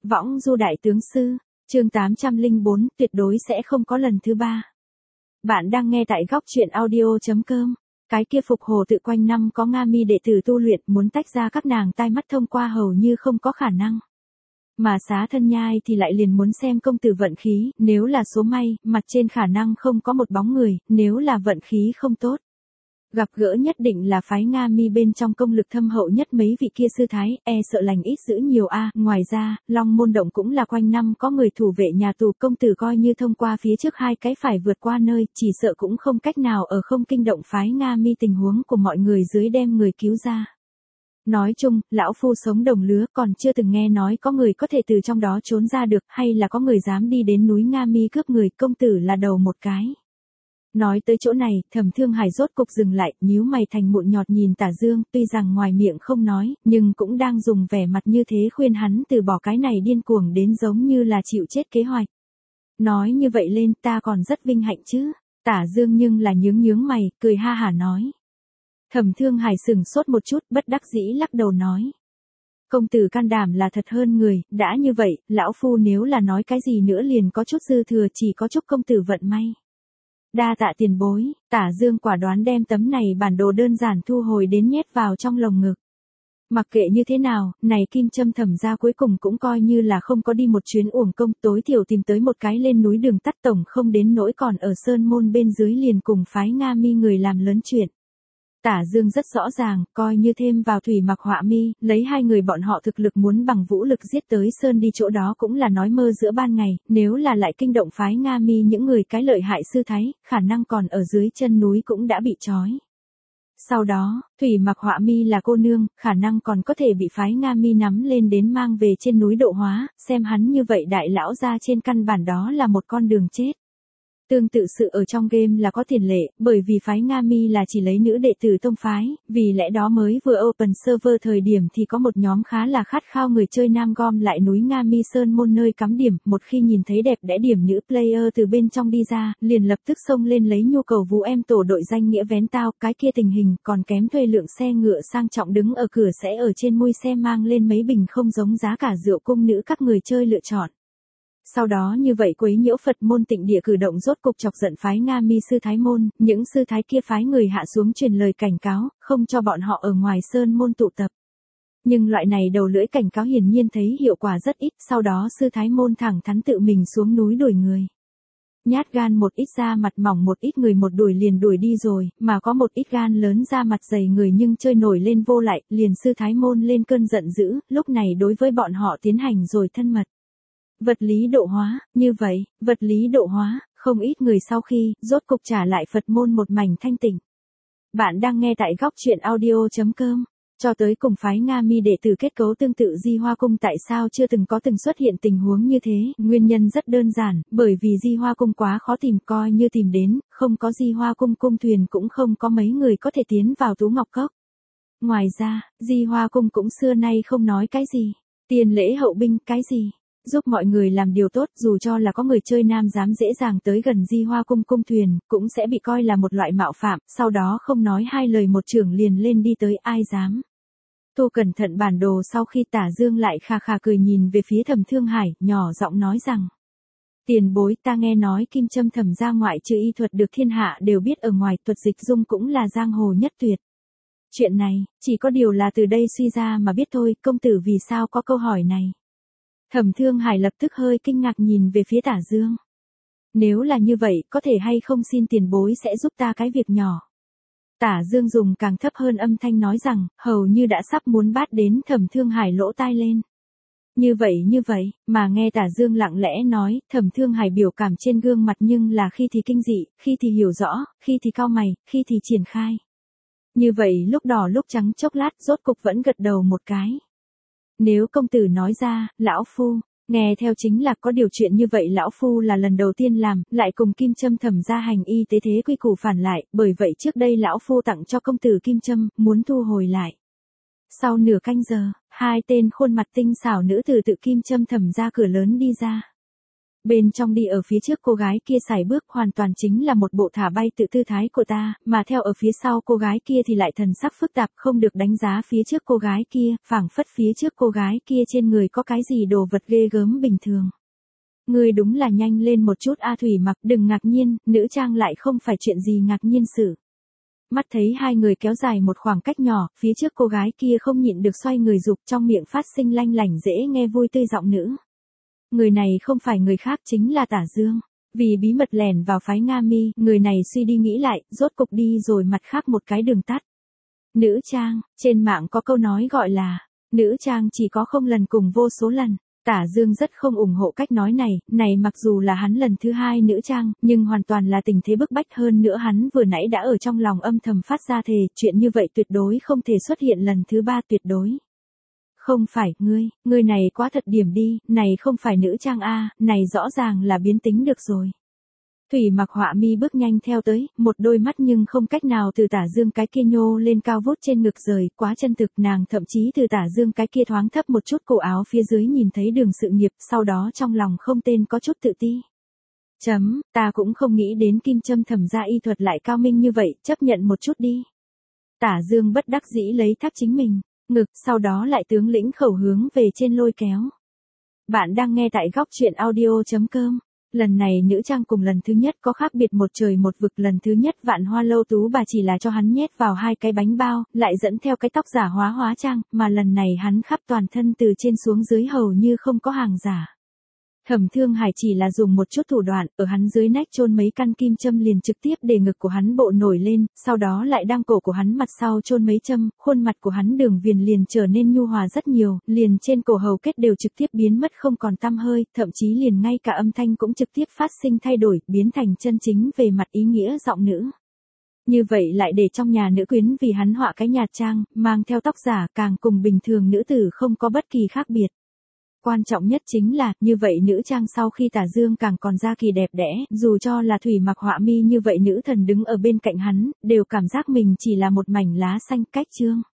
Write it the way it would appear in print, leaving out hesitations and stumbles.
Võng du đại tướng sư, chương 804, tuyệt đối sẽ không có lần thứ ba. Bạn đang nghe tại góc truyện audio.com. Cái kia Phục Hồ tự quanh năm có Nga Mi đệ tử tu luyện, muốn tách ra các nàng tai mắt thông qua hầu như không có khả năng. Mà Xá Thân Nhai thì lại liền muốn xem công tử vận khí, nếu là số may, mặt trên khả năng không có một bóng người, nếu là vận khí không tốt. Gặp gỡ nhất định là phái Nga Mi bên trong công lực thâm hậu nhất mấy vị kia sư thái, sợ lành ít dữ nhiều a. Ngoài ra, Long Môn Động cũng là quanh năm có người thủ vệ nhà tù, công tử coi như thông qua phía trước hai cái phải vượt qua nơi, chỉ sợ cũng không cách nào ở không kinh động phái Nga Mi tình huống của mọi người dưới đem người cứu ra. Nói chung, lão phu sống đồng lứa, còn chưa từng nghe nói có người có thể từ trong đó trốn ra được, hay là có người dám đi đến núi Nga Mi cướp người, công tử là đầu một cái. Nói tới chỗ này, Thẩm Thương Hải rốt cục dừng lại, nhíu mày thành mụn nhọt nhìn Tả Dương, tuy rằng ngoài miệng không nói, nhưng cũng đang dùng vẻ mặt như thế khuyên hắn từ bỏ cái này điên cuồng đến giống như là chịu chết kế hoạch. Nói như vậy lên, ta còn rất vinh hạnh chứ. Tả Dương nhưng là nhướng mày, cười ha hả nói. Thẩm Thương Hải sững sốt một chút, bất đắc dĩ lắc đầu nói. Công tử can đảm là thật hơn người, đã như vậy, lão phu nếu là nói cái gì nữa liền có chút dư thừa, chỉ có chúc công tử vận may. Đa tạ tiền bối. Tả Dương quả đoán đem tấm này bản đồ đơn giản thu hồi đến nhét vào trong lồng ngực. Mặc kệ như thế nào, này Kim Châm Thẩm gia cuối cùng cũng coi như là không có đi một chuyến uổng công, tối thiểu tìm tới một cái lên núi đường tắt, tổng không đến nỗi còn ở sơn môn bên dưới liền cùng phái Nga Mi người làm lớn chuyện. Tả Dương rất rõ ràng, coi như thêm vào Thủy Mặc Họa Mi, lấy hai người bọn họ thực lực muốn bằng vũ lực giết tới sơn đi chỗ đó cũng là nói mơ giữa ban ngày, nếu là lại kinh động phái Nga Mi những người cái lợi hại sư thái, khả năng còn ở dưới chân núi cũng đã bị trói. Sau đó, Thủy Mặc Họa Mi là cô nương, khả năng còn có thể bị phái Nga Mi nắm lên đến mang về trên núi độ hóa, xem hắn như vậy đại lão ra trên căn bản đó là một con đường chết. Tương tự sự ở trong game là có tiền lệ, bởi vì phái Nga Mi là chỉ lấy nữ đệ tử tông phái, vì lẽ đó mới vừa open server thời điểm thì có một nhóm khá là khát khao người chơi nam gom lại núi Nga Mi Sơn môn nơi cắm điểm, một khi nhìn thấy đẹp đẽ điểm nữ player từ bên trong đi ra, liền lập tức xông lên lấy nhu cầu vũ em tổ đội danh nghĩa vén tao, cái kia tình hình còn kém thuê lượng xe ngựa sang trọng đứng ở cửa sẽ ở trên mui xe mang lên mấy bình không giống giá cả rượu cung nữ các người chơi lựa chọn. Sau đó như vậy quấy nhiễu Phật môn Tịnh Địa cử động rốt cục chọc giận phái Nga Mi sư thái môn, những sư thái kia phái người hạ xuống truyền lời cảnh cáo, không cho bọn họ ở ngoài sơn môn tụ tập. Nhưng loại này đầu lưỡi cảnh cáo hiển nhiên thấy hiệu quả rất ít, sau đó sư thái môn thẳng thắn tự mình xuống núi đuổi người. Nhát gan một ít da mặt mỏng một ít người một đuổi liền đuổi đi rồi, mà có một ít gan lớn da mặt dày người nhưng chơi nổi lên vô lại, liền sư thái môn lên cơn giận dữ, lúc này đối với bọn họ tiến hành rồi thân mật. Vật lý độ hóa, như vậy, vật lý độ hóa, không ít người sau khi, rốt cục trả lại Phật môn một mảnh thanh tịnh. Bạn đang nghe tại góc truyện audio.com. Cho tới cùng phái Nga Mi đệ tử kết cấu tương tự Di Hoa Cung tại sao chưa từng xuất hiện tình huống như thế, nguyên nhân rất đơn giản, bởi vì Di Hoa Cung quá khó tìm, coi như tìm đến, không có Di Hoa Cung cung thuyền cũng không có mấy người có thể tiến vào Tú Ngọc Cốc. Ngoài ra, Di Hoa Cung cũng xưa nay không nói cái gì, tiền lễ hậu binh, cái gì. Giúp mọi người làm điều tốt, dù cho là có người chơi nam dám dễ dàng tới gần Di Hoa Cung cung thuyền, cũng sẽ bị coi là một loại mạo phạm, sau đó không nói hai lời một chưởng liền lên đi tới, ai dám. Tô cẩn thận bản đồ sau khi Tả Dương lại kha kha cười nhìn về phía Thẩm Thương Hải, nhỏ giọng nói rằng. Tiền bối, ta nghe nói Kim Châm Thẩm gia ngoại trừ y thuật được thiên hạ đều biết ở ngoài, thuật dịch dung cũng là giang hồ nhất tuyệt. Chuyện này, chỉ có điều là từ đây suy ra mà biết thôi, công tử vì sao có câu hỏi này. Thẩm Thương Hải lập tức hơi kinh ngạc nhìn về phía Tả Dương. Nếu là như vậy, có thể hay không xin tiền bối sẽ giúp ta cái việc nhỏ. Tả Dương dùng càng thấp hơn âm thanh nói rằng, hầu như đã sắp muốn bát đến Thẩm Thương Hải lỗ tai lên. Như vậy, mà nghe Tả Dương lặng lẽ nói, Thẩm Thương Hải biểu cảm trên gương mặt nhưng là khi thì kinh dị, khi thì hiểu rõ, khi thì cau mày, khi thì triển khai. Như vậy lúc đỏ lúc trắng chốc lát rốt cục vẫn gật đầu một cái. Nếu công tử nói ra, lão phu, nghe theo chính là có điều chuyện như vậy lão phu là lần đầu tiên làm, lại cùng Kim Châm Thẩm gia hành y tế thế quy củ phản lại, bởi vậy trước đây lão phu tặng cho công tử Kim Châm, muốn thu hồi lại. Sau nửa canh giờ, hai tên khuôn mặt tinh xảo nữ tử tự Kim Châm Thẩm gia cửa lớn đi ra. Bên trong đi ở phía trước cô gái kia sải bước hoàn toàn chính là một bộ thả bay tự tư thái của ta, mà theo ở phía sau cô gái kia thì lại thần sắc phức tạp không được đánh giá phía trước cô gái kia, phảng phất phía trước cô gái kia trên người có cái gì đồ vật ghê gớm bình thường. Ngươi đúng là nhanh lên một chút A Thủy Mặc, đừng ngạc nhiên, nữ trang lại không phải chuyện gì ngạc nhiên sự. Mắt thấy hai người kéo dài một khoảng cách nhỏ, phía trước cô gái kia không nhịn được xoay người dục, trong miệng phát sinh lanh lảnh dễ nghe vui tươi giọng nữ. Người này không phải người khác chính là Tả Dương. Vì bí mật lẻn vào phái Nga Mi, người này suy đi nghĩ lại, rốt cục đi rồi mặt khác một cái đường tắt. Nữ trang, trên mạng có câu nói gọi là, nữ trang chỉ có không lần cùng vô số lần. Tả Dương rất không ủng hộ cách nói này mặc dù là hắn lần thứ hai nữ trang, nhưng hoàn toàn là tình thế bức bách, hơn nữa hắn vừa nãy đã ở trong lòng âm thầm phát ra thề, chuyện như vậy tuyệt đối không thể xuất hiện lần thứ ba, tuyệt đối. Không phải, ngươi này quá thật điểm đi, này không phải nữ trang a, này rõ ràng là biến tính được rồi. Thủy Mặc họa mi bước nhanh theo tới, một đôi mắt nhưng không cách nào từ Tả Dương cái kia nhô lên cao vút trên ngực rời, quá chân thực, nàng thậm chí từ Tả Dương cái kia thoáng thấp một chút cổ áo phía dưới nhìn thấy đường sự nghiệp, sau đó trong lòng không tên có chút tự ti. Ta cũng không nghĩ đến Kim Châm thẩm gia y thuật lại cao minh như vậy, chấp nhận một chút đi. Tả Dương bất đắc dĩ lấy thác chính mình, ngực, sau đó lại tướng lĩnh khẩu hướng về trên lôi kéo. Bạn đang nghe tại góc truyện audio.com. Lần này nữ trang cùng lần thứ nhất có khác biệt một trời một vực, lần thứ nhất Vạn Hoa Lâu Tú bà chỉ là cho hắn nhét vào 2 cái bánh bao, lại dẫn theo cái tóc giả hóa trang, mà lần này hắn khắp toàn thân từ trên xuống dưới hầu như không có hàng giả. Thẩm Thương Hải chỉ là dùng một chút thủ đoạn, ở hắn dưới nách chôn mấy căn kim châm liền trực tiếp để ngực của hắn bộ nổi lên, sau đó lại đang cổ của hắn mặt sau chôn mấy châm, khuôn mặt của hắn đường viền liền trở nên nhu hòa rất nhiều, liền trên cổ hầu kết đều trực tiếp biến mất không còn tăm hơi, thậm chí liền ngay cả âm thanh cũng trực tiếp phát sinh thay đổi, biến thành chân chính về mặt ý nghĩa giọng nữ. Như vậy lại để trong nhà nữ quyến vì hắn họa cái nhạt trang, mang theo tóc giả, càng cùng bình thường nữ tử không có bất kỳ khác biệt. Quan trọng nhất chính là, như vậy nữ trang sau khi Tả Dương càng còn ra kỳ đẹp đẽ, dù cho là Thủy Mặc họa mi như vậy nữ thần đứng ở bên cạnh hắn, đều cảm giác mình chỉ là một mảnh lá xanh cách chương.